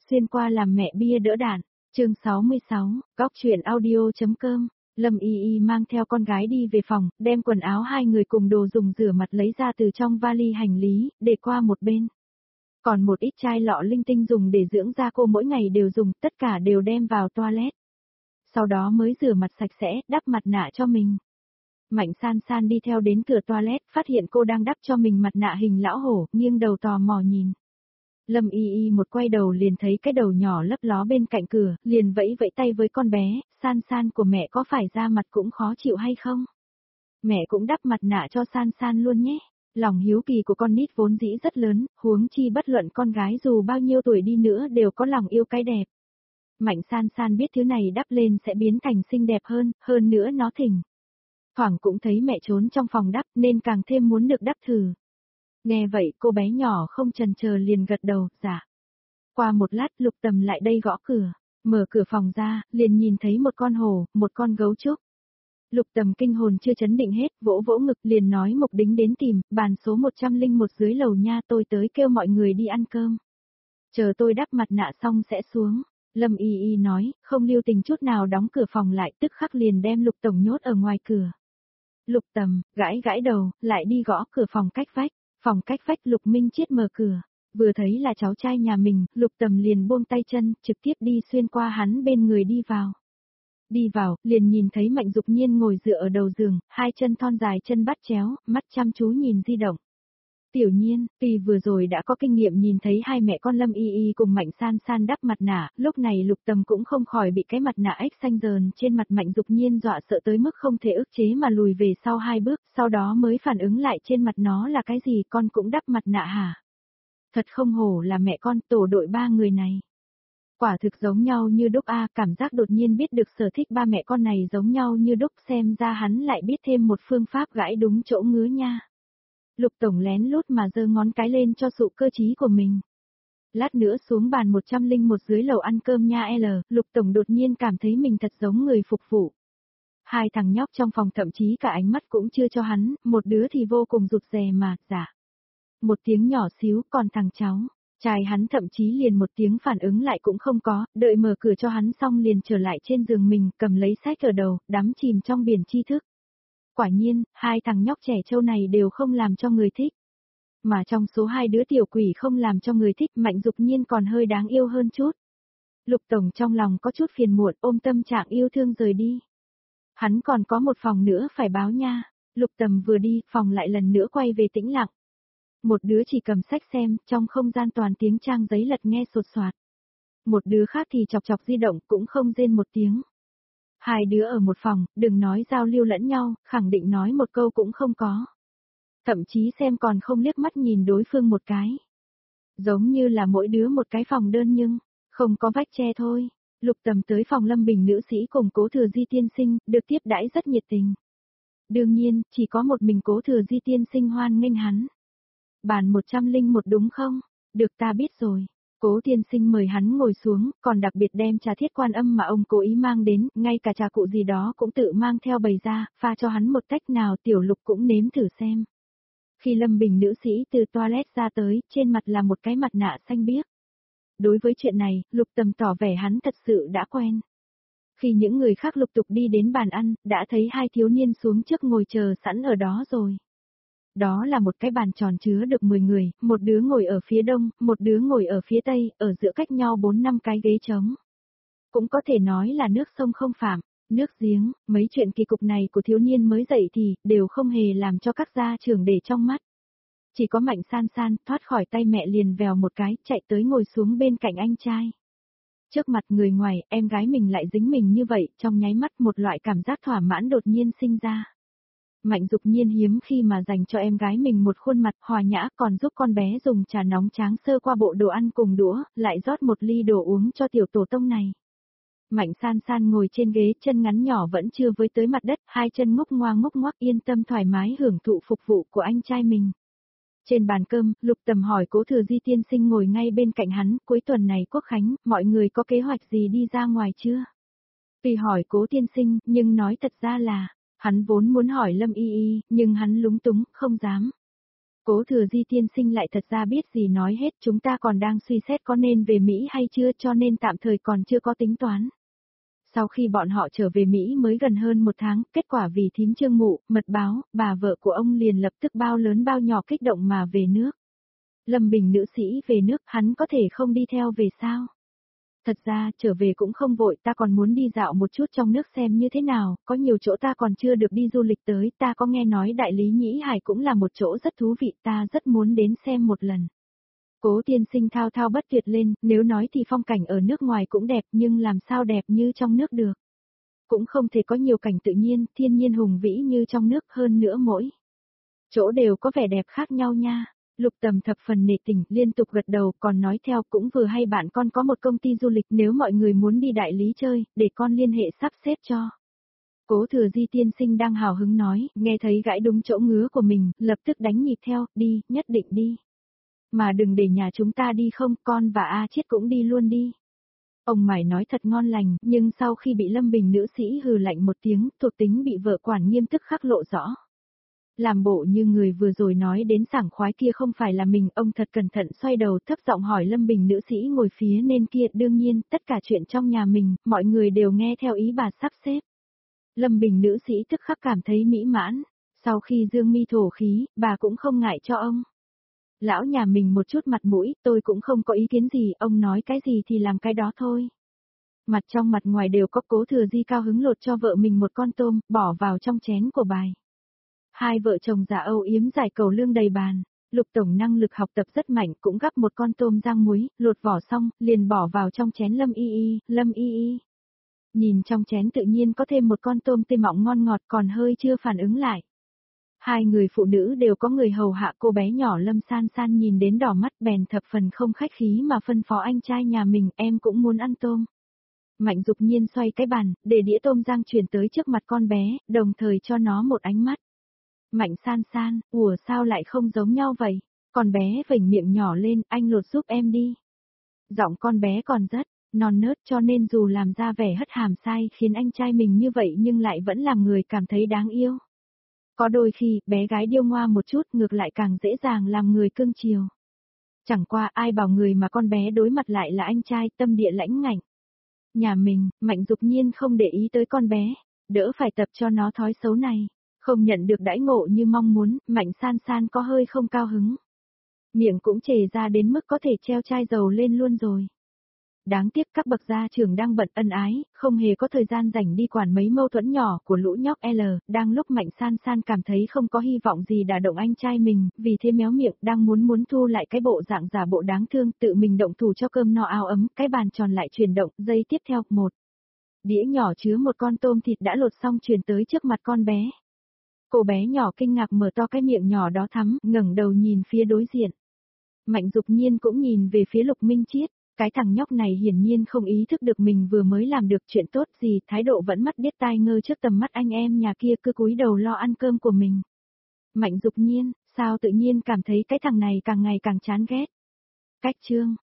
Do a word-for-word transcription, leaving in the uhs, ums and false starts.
xuyên qua làm mẹ bia đỡ đạn. Chương sáu mươi sáu, góc truyện audio.com. Lâm Y Y mang theo con gái đi về phòng, đem quần áo hai người cùng đồ dùng rửa mặt lấy ra từ trong vali hành lý, để qua một bên. Còn một ít chai lọ linh tinh dùng để dưỡng da cô mỗi ngày đều dùng, tất cả đều đem vào toilet. Sau đó mới rửa mặt sạch sẽ, đắp mặt nạ cho mình. Mạnh San San đi theo đến cửa toilet, phát hiện cô đang đắp cho mình mặt nạ hình lão hổ, nghiêng đầu tò mò nhìn. Lâm Y Y một quay đầu liền thấy cái đầu nhỏ lấp ló bên cạnh cửa, liền vẫy vẫy tay với con bé, San San của mẹ có phải da mặt cũng khó chịu hay không? Mẹ cũng đắp mặt nạ cho San San luôn nhé. Lòng hiếu kỳ của con nít vốn dĩ rất lớn, huống chi bất luận con gái dù bao nhiêu tuổi đi nữa đều có lòng yêu cái đẹp. Mạnh San San biết thứ này đắp lên sẽ biến thành xinh đẹp hơn, hơn nữa nó thỉnh. Thoảng cũng thấy mẹ trốn trong phòng đắp nên càng thêm muốn được đắp thử. Nghe vậy cô bé nhỏ không chần chờ liền gật đầu, dạ. Qua một lát Lục Tầm lại đây gõ cửa, mở cửa phòng ra, liền nhìn thấy một con hổ, một con gấu trúc. Lục Tầm kinh hồn chưa chấn định hết, vỗ vỗ ngực liền nói Mục Đính đến tìm, bàn số một trăm lẻ một dưới lầu nha, tôi tới kêu mọi người đi ăn cơm. Chờ tôi đắp mặt nạ xong sẽ xuống. Lâm Y Y nói, không lưu tình chút nào đóng cửa phòng lại, tức khắc liền đem Lục Tổng nhốt ở ngoài cửa. Lục Tầm, gãi gãi đầu, lại đi gõ cửa phòng cách vách. Phòng cách vách Lục Minh Chiết mở cửa, vừa thấy là cháu trai nhà mình, Lục Tầm liền buông tay chân, trực tiếp đi xuyên qua hắn bên người đi vào. Đi vào, liền nhìn thấy Mạnh Dục Nhiên ngồi dựa ở đầu giường, hai chân thon dài chân bắt chéo, mắt chăm chú nhìn di động. Tiểu Nhiên, tuy vừa rồi đã có kinh nghiệm nhìn thấy hai mẹ con Lâm Y Y cùng Mạnh San San đắp mặt nạ, lúc này Lục Tầm cũng không khỏi bị cái mặt nạ ếch xanh dờn trên mặt Mạnh Dục Nhiên dọa sợ tới mức không thể ức chế mà lùi về sau hai bước, sau đó mới phản ứng lại trên mặt nó là cái gì, con cũng đắp mặt nạ hả? Thật không hổ là mẹ con, tổ đội ba người này. Quả thực giống nhau như đúc a, cảm giác đột nhiên biết được sở thích ba mẹ con này giống nhau như đúc, xem ra hắn lại biết thêm một phương pháp gãi đúng chỗ ngứa nha. Lục Tổng lén lút mà giơ ngón cái lên cho sự cơ trí của mình. Lát nữa xuống bàn một trăm lẻ một dưới lầu ăn cơm nha L, Lục Tổng đột nhiên cảm thấy mình thật giống người phục vụ. Hai thằng nhóc trong phòng thậm chí cả ánh mắt cũng chưa cho hắn, một đứa thì vô cùng rụt rè mà, dạ. Một tiếng nhỏ xíu, còn thằng cháu, trai hắn thậm chí liền một tiếng phản ứng lại cũng không có, đợi mở cửa cho hắn xong liền trở lại trên giường mình, cầm lấy sách ở đầu, đắm chìm trong biển tri thức. Quả nhiên, hai thằng nhóc trẻ trâu này đều không làm cho người thích. Mà trong số hai đứa tiểu quỷ không làm cho người thích, Mạnh Dục Nhiên còn hơi đáng yêu hơn chút. Lục Tổng trong lòng có chút phiền muộn, ôm tâm trạng yêu thương rời đi. Hắn còn có một phòng nữa phải báo nha. Lục Tầm vừa đi, phòng lại lần nữa quay về tĩnh lặng. Một đứa chỉ cầm sách xem, trong không gian toàn tiếng trang giấy lật nghe sột soạt. Một đứa khác thì chọc chọc di động, cũng không rên một tiếng. Hai đứa ở một phòng, đừng nói giao lưu lẫn nhau, khẳng định nói một câu cũng không có. Thậm chí xem còn không liếc mắt nhìn đối phương một cái. Giống như là mỗi đứa một cái phòng đơn nhưng, không có vách che thôi. Lục Tầm tới phòng Lâm Bình nữ sĩ cùng Cố Thừa Di tiên sinh, được tiếp đãi rất nhiệt tình. Đương nhiên, chỉ có một mình Cố Thừa Di tiên sinh hoan nghênh hắn. Bàn một trăm lẻ một đúng không? Được ta biết rồi. Cố tiên sinh mời hắn ngồi xuống, còn đặc biệt đem trà thiết quan âm mà ông cố ý mang đến, ngay cả trà cụ gì đó cũng tự mang theo bày ra, pha cho hắn một tách nào Tiểu Lục cũng nếm thử xem. Khi Lâm Bình nữ sĩ từ toilet ra tới, trên mặt là một cái mặt nạ xanh biếc. Đối với chuyện này, Lục Tầm tỏ vẻ hắn thật sự đã quen. Khi những người khác lục tục đi đến bàn ăn, đã thấy hai thiếu niên xuống trước ngồi chờ sẵn ở đó rồi. Đó là một cái bàn tròn chứa được mười người, một đứa ngồi ở phía đông, một đứa ngồi ở phía tây, ở giữa cách nhau bốn năm cái ghế trống. Cũng có thể nói là nước sông không phạm, nước giếng, mấy chuyện kỳ cục này của thiếu niên mới dậy thì, đều không hề làm cho các gia trưởng để trong mắt. Chỉ có Mạnh San San, thoát khỏi tay mẹ liền vèo một cái, chạy tới ngồi xuống bên cạnh anh trai. Trước mặt người ngoài, em gái mình lại dính mình như vậy, trong nháy mắt một loại cảm giác thỏa mãn đột nhiên sinh ra. Mạnh Dục Nhiên hiếm khi mà dành cho em gái mình một khuôn mặt hòa nhã, còn giúp con bé dùng trà nóng tráng sơ qua bộ đồ ăn cùng đũa, lại rót một ly đồ uống cho tiểu tổ tông này. Mạnh San San ngồi trên ghế, chân ngắn nhỏ vẫn chưa với tới mặt đất, hai chân ngúc ngoa ngúc ngoắc yên tâm thoải mái hưởng thụ phục vụ của anh trai mình. Trên bàn cơm, Lục Tầm hỏi Cố Thừa Di tiên sinh ngồi ngay bên cạnh hắn, cuối tuần này Quốc khánh, mọi người có kế hoạch gì đi ra ngoài chưa? Tuy hỏi Cố tiên sinh, nhưng nói thật ra là, hắn vốn muốn hỏi Lâm Y Y, nhưng hắn lúng túng, không dám. Cố Thừa Di tiên sinh lại thật ra biết gì nói hết, chúng ta còn đang suy xét có nên về Mỹ hay chưa, cho nên tạm thời còn chưa có tính toán. Sau khi bọn họ trở về Mỹ mới gần hơn một tháng, kết quả vì thím Trương Mụ, mật báo, bà vợ của ông liền lập tức bao lớn bao nhỏ kích động mà về nước. Lâm Bình nữ sĩ về nước, hắn có thể không đi theo về sao? Thật ra, trở về cũng không vội, ta còn muốn đi dạo một chút trong nước xem như thế nào, có nhiều chỗ ta còn chưa được đi du lịch tới, ta có nghe nói đại lý Nhĩ Hải cũng là một chỗ rất thú vị, ta rất muốn đến xem một lần. Cố tiên sinh thao thao bất tuyệt lên, nếu nói thì phong cảnh ở nước ngoài cũng đẹp nhưng làm sao đẹp như trong nước được. Cũng không thể có nhiều cảnh tự nhiên, thiên nhiên hùng vĩ như trong nước, hơn nữa mỗi chỗ đều có vẻ đẹp khác nhau nha. Lục Tầm thập phần nể tình, liên tục gật đầu, còn nói theo cũng vừa hay bạn con có một công ty du lịch, nếu mọi người muốn đi đại lý chơi, để con liên hệ sắp xếp cho. Cố Thừa Di tiên sinh đang hào hứng nói, nghe thấy gãi đúng chỗ ngứa của mình, lập tức đánh nhịp theo, đi, nhất định đi. Mà đừng để nhà chúng ta đi không, con và A Chiết cũng đi luôn đi. Ông Mải nói thật ngon lành, nhưng sau khi bị Lâm Bình nữ sĩ hừ lạnh một tiếng, thuộc tính bị vợ quản nghiêm tức khắc lộ rõ. Làm bộ như người vừa rồi nói đến sảng khoái kia không phải là mình, ông thật cẩn thận xoay đầu thấp giọng hỏi Lâm Bình nữ sĩ ngồi phía nên kia, đương nhiên, tất cả chuyện trong nhà mình, mọi người đều nghe theo ý bà sắp xếp. Lâm Bình nữ sĩ tức khắc cảm thấy mỹ mãn, sau khi dương mi thổ khí, bà cũng không ngại cho ông. Lão nhà mình một chút mặt mũi, tôi cũng không có ý kiến gì, ông nói cái gì thì làm cái đó thôi. Mặt trong mặt ngoài đều có. Cố Thừa Di cao hứng lột cho vợ mình một con tôm, bỏ vào trong chén của bài. Hai vợ chồng già âu yếm giải cầu lương đầy bàn. Lục Tổng năng lực học tập rất mạnh, cũng gắp một con tôm rang muối, lột vỏ xong, liền bỏ vào trong chén Lâm Y Y, Lâm Y Y. Nhìn trong chén tự nhiên có thêm một con tôm tươi mọng ngon ngọt, còn hơi chưa phản ứng lại. Hai người phụ nữ đều có người hầu hạ, cô bé nhỏ Lâm San San nhìn đến đỏ mắt bèn thập phần không khách khí mà phân phó anh trai nhà mình, em cũng muốn ăn tôm. Mạnh Dục Nhiên xoay cái bàn, để đĩa tôm rang chuyển tới trước mặt con bé, đồng thời cho nó một ánh mắt. Mạnh San San, ủa sao lại không giống nhau vậy? Con bé vểnh miệng nhỏ lên, anh lột giúp em đi. Giọng con bé còn rất non nớt, cho nên dù làm ra vẻ hất hàm sai khiến anh trai mình như vậy nhưng lại vẫn làm người cảm thấy đáng yêu. Có đôi khi, bé gái điêu ngoa một chút ngược lại càng dễ dàng làm người cưng chiều. Chẳng qua ai bảo người mà con bé đối mặt lại là anh trai, tâm địa lãnh ngạnh. Nhà mình, Mạnh Dục Nhiên không để ý tới con bé, đỡ phải tập cho nó thói xấu này. Không nhận được đãi ngộ như mong muốn, Mạnh San San có hơi không cao hứng. Miệng cũng chề ra đến mức có thể treo chai dầu lên luôn rồi. Đáng tiếc các bậc gia trưởng đang bận ân ái, không hề có thời gian rảnh đi quản mấy mâu thuẫn nhỏ của lũ nhóc L, đang lúc Mạnh San San cảm thấy không có hy vọng gì đả động anh trai mình, vì thế méo miệng đang muốn muốn thu lại cái bộ dạng giả bộ đáng thương, tự mình động thủ cho cơm no áo ấm, cái bàn tròn lại chuyển động, giây tiếp theo, một đĩa nhỏ chứa một con tôm thịt đã lột xong chuyển tới trước mặt con bé. Cô bé nhỏ kinh ngạc mở to cái miệng nhỏ đó thắm, ngẩng đầu nhìn phía đối diện. Mạnh Dục Nhiên cũng nhìn về phía Lục Minh Chiết. Cái thằng nhóc này hiển nhiên không ý thức được mình vừa mới làm được chuyện tốt gì, thái độ vẫn mắt điếc tai ngơ trước tầm mắt anh em nhà kia, cứ cúi đầu lo ăn cơm của mình. Mạnh Dục Nhiên, sao tự nhiên cảm thấy cái thằng này càng ngày càng chán ghét. Cách chương